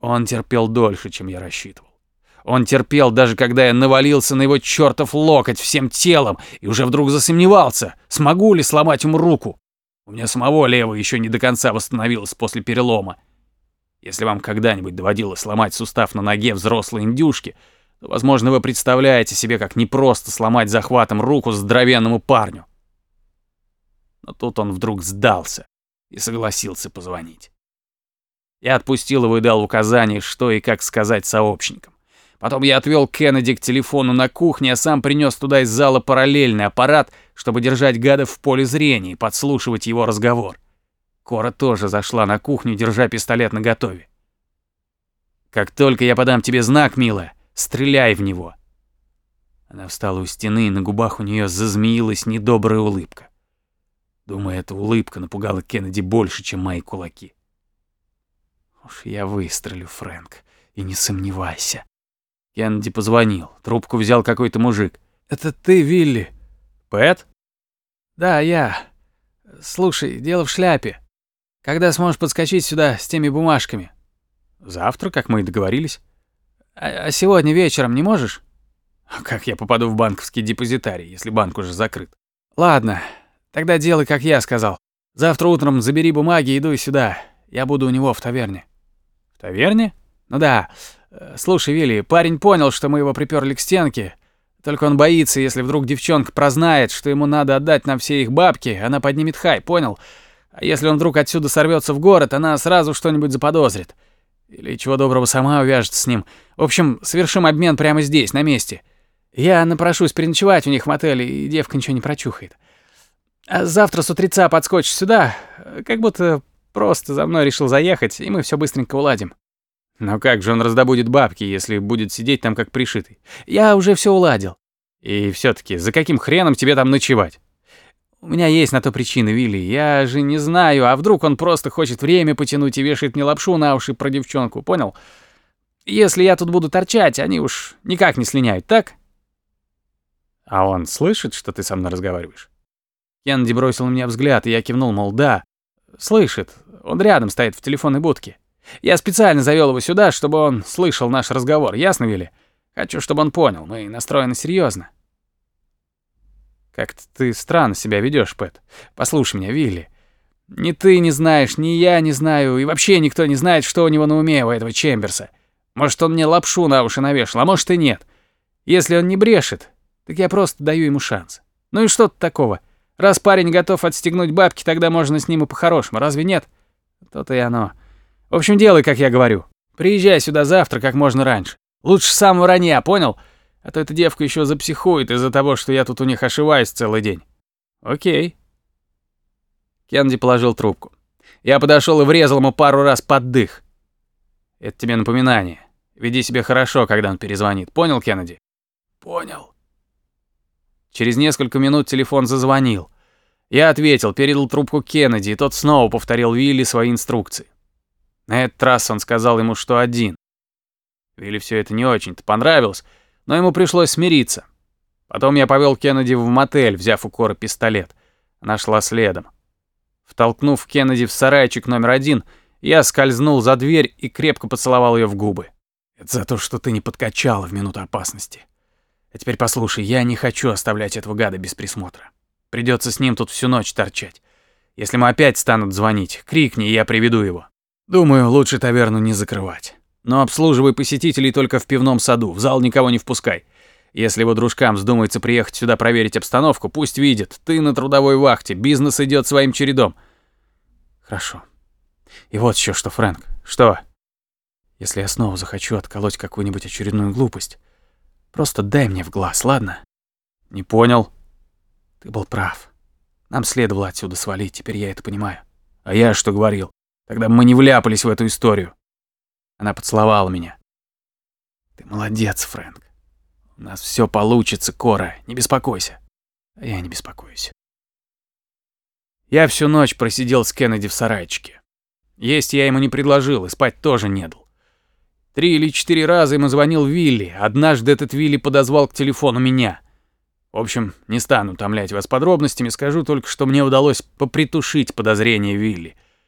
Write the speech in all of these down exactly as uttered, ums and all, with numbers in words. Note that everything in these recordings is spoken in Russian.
Он терпел дольше, чем я рассчитывал. Он терпел, даже когда я навалился на его чертов локоть всем телом и уже вдруг засомневался, смогу ли сломать ему руку. У меня самого левая еще не до конца восстановилась после перелома. Если вам когда-нибудь доводилось сломать сустав на ноге взрослой индюшки, то, возможно, вы представляете себе, как непросто сломать захватом руку здоровенному парню. Но тут он вдруг сдался и согласился позвонить. Я отпустил его и дал указание, что и как сказать сообщникам. Потом я отвел Кеннеди к телефону на кухне, а сам принес туда из зала параллельный аппарат, чтобы держать гадов в поле зрения и подслушивать его разговор. Кора тоже зашла на кухню, держа пистолет наготове. «Как только я подам тебе знак, милая, стреляй в него». Она встала у стены, и на губах у нее зазмеилась недобрая улыбка. Думаю, эта улыбка напугала Кеннеди больше, чем мои кулаки. «Уж я выстрелю, Фрэнк, и не сомневайся». Кеннеди позвонил. Трубку взял какой-то мужик. «Это ты, Вилли?» «Пэт?» «Да, я. Слушай, дело в шляпе. Когда сможешь подскочить сюда с теми бумажками?» «Завтра, как мы и договорились». «А, а сегодня вечером не можешь?» «А как я попаду в банковский депозитарий, если банк уже закрыт?» «Ладно, тогда делай, как я сказал. Завтра утром забери бумаги и иду сюда. Я буду у него в таверне». «В таверне?» «Ну да. Слушай, Вилли, парень понял, что мы его припёрли к стенке. Только он боится, если вдруг девчонка прознает, что ему надо отдать нам все их бабки, она поднимет хай, понял? А если он вдруг отсюда сорвётся в город, она сразу что-нибудь заподозрит. Или чего доброго сама увяжется с ним. В общем, совершим обмен прямо здесь, на месте. Я напрошусь переночевать у них в мотеле, и девка ничего не прочухает. А завтра с утреца подскочишь сюда, как будто просто за мной решил заехать, и мы всё быстренько уладим». «Но как же он раздобудет бабки, если будет сидеть там как пришитый?» «Я уже всё уладил». «И всё-таки, за каким хреном тебе там ночевать?» «У меня есть на то причины, Вилли. Я же не знаю, а вдруг он просто хочет время потянуть и вешает мне лапшу на уши про девчонку, понял? Если я тут буду торчать, они уж никак не слиняют, так?» «А он слышит, что ты со мной разговариваешь?» Кеннеди бросил на меня взгляд, и я кивнул, мол, да. «Слышит. Он рядом стоит в телефонной будке. Я специально завёл его сюда, чтобы он слышал наш разговор, ясно, Вилли? Хочу, чтобы он понял, мы настроены серьёзно». «Как-то ты странно себя ведёшь, Пэт. Послушай меня, Вилли. Ни ты не знаешь, ни я не знаю, и вообще никто не знает, что у него на уме, у этого Чемберса. Может, он мне лапшу на уши навешал, а может и нет. Если он не брешет, так я просто даю ему шанс. Ну и что тут такого? Раз парень готов отстегнуть бабки, тогда можно с ним и по-хорошему, разве нет? То-то и оно. В общем, делай, как я говорю. Приезжай сюда завтра как можно раньше. Лучше с самого ранья, понял? А то эта девка ещё запсихует из-за того, что я тут у них ошиваюсь целый день». «Окей». Кеннеди положил трубку. Я подошёл и врезал ему пару раз под дых. «Это тебе напоминание. Веди себя хорошо, когда он перезвонит. Понял, Кеннеди?» «Понял». Через несколько минут телефон зазвонил. Я ответил, передал трубку Кеннеди, и тот снова повторил Вилли свои инструкции. На этот раз он сказал ему, что один. Вилли всё это не очень-то понравилось, но ему пришлось смириться. Потом я повёл Кеннеди в мотель, взяв у Коры пистолет. Она шла следом. Втолкнув Кеннеди в сарайчик номер один, я скользнул за дверь и крепко поцеловал её в губы. «Это за то, что ты не подкачала в минуту опасности. А теперь послушай, я не хочу оставлять этого гада без присмотра. Придётся с ним тут всю ночь торчать. Если ему опять станут звонить, крикни, и я приведу его. Думаю, лучше таверну не закрывать. Но обслуживай посетителей только в пивном саду, в зал никого не впускай. Если его дружкам вздумается приехать сюда проверить обстановку, пусть видят, ты на трудовой вахте, бизнес идёт своим чередом». «Хорошо. И вот ещё что, Фрэнк. Что?» «Если я снова захочу отколоть какую-нибудь очередную глупость, просто дай мне в глаз, ладно?» «Не понял». «Ты был прав. Нам следовало отсюда свалить, теперь я это понимаю». «А я что говорил? Тогда мы не вляпались в эту историю». Она поцеловала меня. «Ты молодец, Фрэнк. У нас всё получится, Кора, не беспокойся». А я не беспокоюсь. Я всю ночь просидел с Кеннеди в сарайчике. Есть я ему не предложил и спать тоже не дал. Три или четыре раза ему звонил Вилли, однажды этот Вилли подозвал к телефону меня. В общем, не стану утомлять вас подробностями, скажу только, что мне удалось попритушить подозрения Вилли.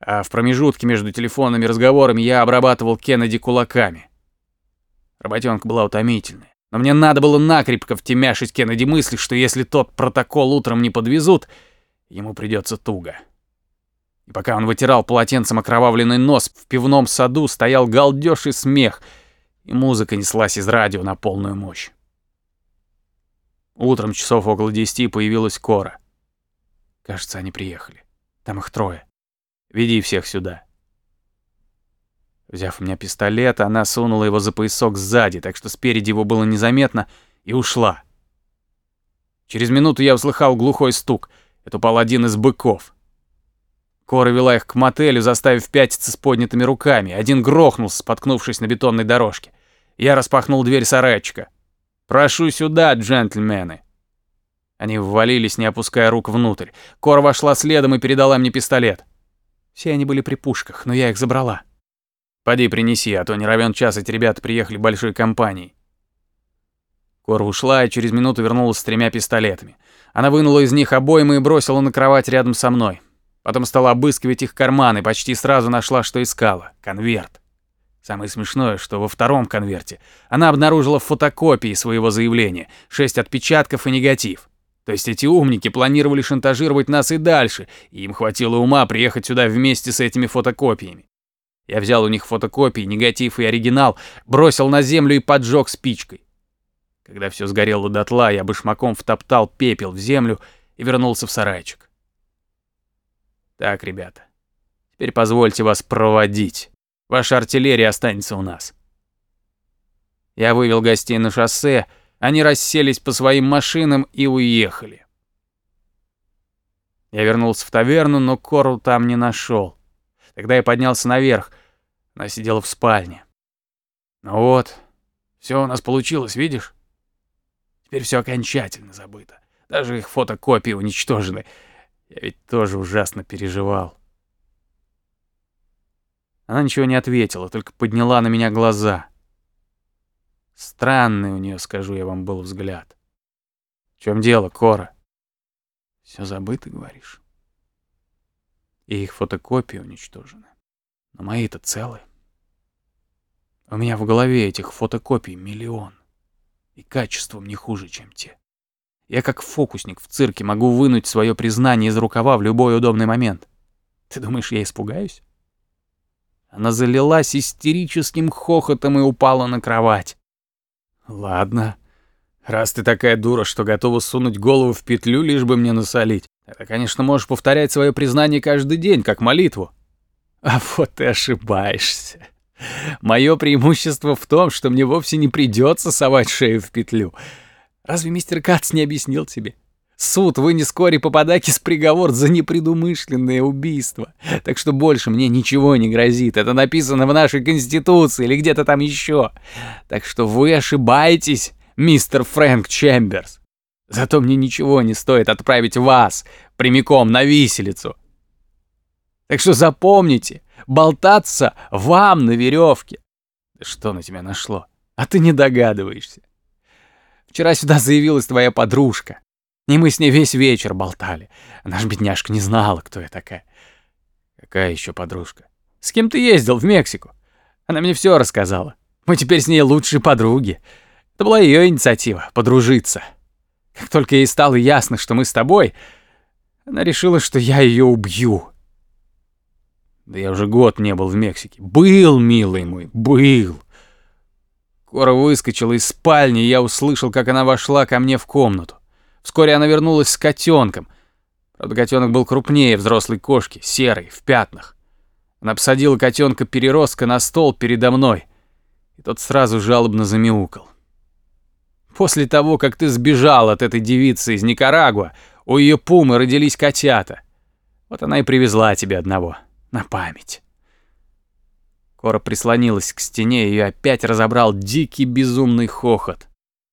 а в промежутке между телефонными разговорами я обрабатывал Кеннеди кулаками. Работенка была утомительная, но мне надо было накрепко втемяшить Кеннеди мысли, что если тот протокол утром не подвезут, ему придется туго. И пока он вытирал полотенцем окровавленный нос, в пивном саду стоял галдёж и смех, и музыка неслась из радио на полную мощь. Утром часов около десяти появилась Кора. Кажется, они приехали. Там их трое. Веди всех сюда. Взяв у меня пистолет, она сунула его за поясок сзади, так что спереди его было незаметно, и ушла. Через минуту я услыхал глухой стук. Это упал один из быков. Кора вела их к мотелю, заставив пятиться с поднятыми руками. Один грохнулся, споткнувшись на бетонной дорожке. Я распахнул дверь сарайчика. «Прошу сюда, джентльмены!» Они ввалились, не опуская рук внутрь. Кора вошла следом и передала мне пистолет. Все они были при пушках, но я их забрала. «Поди принеси, а то не равен час эти ребята приехали большой компанией». Кора ушла и через минуту вернулась с тремя пистолетами. Она вынула из них обоймы и бросила на кровать рядом со мной. Потом стала обыскивать их карманы, почти сразу нашла, что искала — конверт. Самое смешное, что во втором конверте она обнаружила фотокопии своего заявления, шесть отпечатков и негатив. То есть эти умники планировали шантажировать нас и дальше, и им хватило ума приехать сюда вместе с этими фотокопиями. Я взял у них фотокопии, негатив и оригинал, бросил на землю и поджег спичкой. Когда все сгорело дотла, я башмаком втоптал пепел в землю и вернулся в сарайчик. Так, ребята, теперь позвольте вас проводить. Ваша артиллерия останется у нас. Я вывел гостей на шоссе, они расселись по своим машинам и уехали. Я вернулся в таверну, но Кору там не нашел. Тогда я поднялся наверх, она сидела в спальне. Ну вот, все у нас получилось, видишь? Теперь все окончательно забыто. Даже их фотокопии уничтожены. Я ведь тоже ужасно переживал. Она ничего не ответила, только подняла на меня глаза. Странный у нее, скажу я вам, был взгляд. В чем дело, Кора? Все забыто, говоришь? И их фотокопии уничтожены. Но мои-то целы. У меня в голове этих фотокопий миллион. И качеством не хуже, чем те. Я как фокусник в цирке могу вынуть свое признание из рукава в любой удобный момент. Ты думаешь, я испугаюсь? Она залилась истерическим хохотом и упала на кровать. Ладно, раз ты такая дура, что готова сунуть голову в петлю, лишь бы мне насолить, тогда, конечно, можешь повторять свое признание каждый день, как молитву. А вот ты ошибаешься. Мое преимущество в том, что мне вовсе не придется совать шею в петлю. Разве мистер Кац не объяснил тебе? Суд вынес Коре Пападакис приговор за непредумышленное убийство. Так что больше мне ничего не грозит. Это написано в нашей Конституции или где-то там еще. Так что вы ошибаетесь, мистер Фрэнк Чемберс. Зато мне ничего не стоит отправить вас прямиком на виселицу. Так что запомните, болтаться вам на веревке. Да что на тебя нашло? А ты не догадываешься. Вчера сюда заявилась твоя подружка. И мы с ней весь вечер болтали. Она ж, бедняжка, не знала, кто я такая. Какая еще подружка? С кем ты ездил в Мексику? Она мне все рассказала. Мы теперь с ней лучшие подруги. Это была ее инициатива — подружиться. Как только ей стало ясно, что мы с тобой, она решила, что я ее убью. Да я уже год не был в Мексике. Был, милый мой, был. Кора выскочила из спальни, и я услышал, как она вошла ко мне в комнату. Вскоре она вернулась с котенком. Правда, котенок был крупнее взрослой кошки, серый, в пятнах. Она посадила котенка-переростка на стол передо мной, и тот сразу жалобно замяукал. После того, как ты сбежал от этой девицы из Никарагуа, у ее пумы родились котята. Вот она и привезла тебе одного, на память. Кора прислонилась к стене, и ее опять разобрал дикий безумный хохот.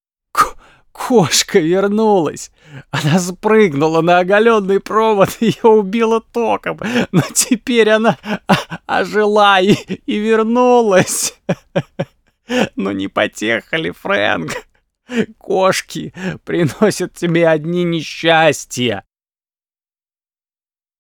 Кошка вернулась. Она спрыгнула на оголенный провод, и ее убило током. Но теперь она ожила и, и вернулась. Ну не потеха ли, Фрэнк? Кошки приносят тебе одни несчастья.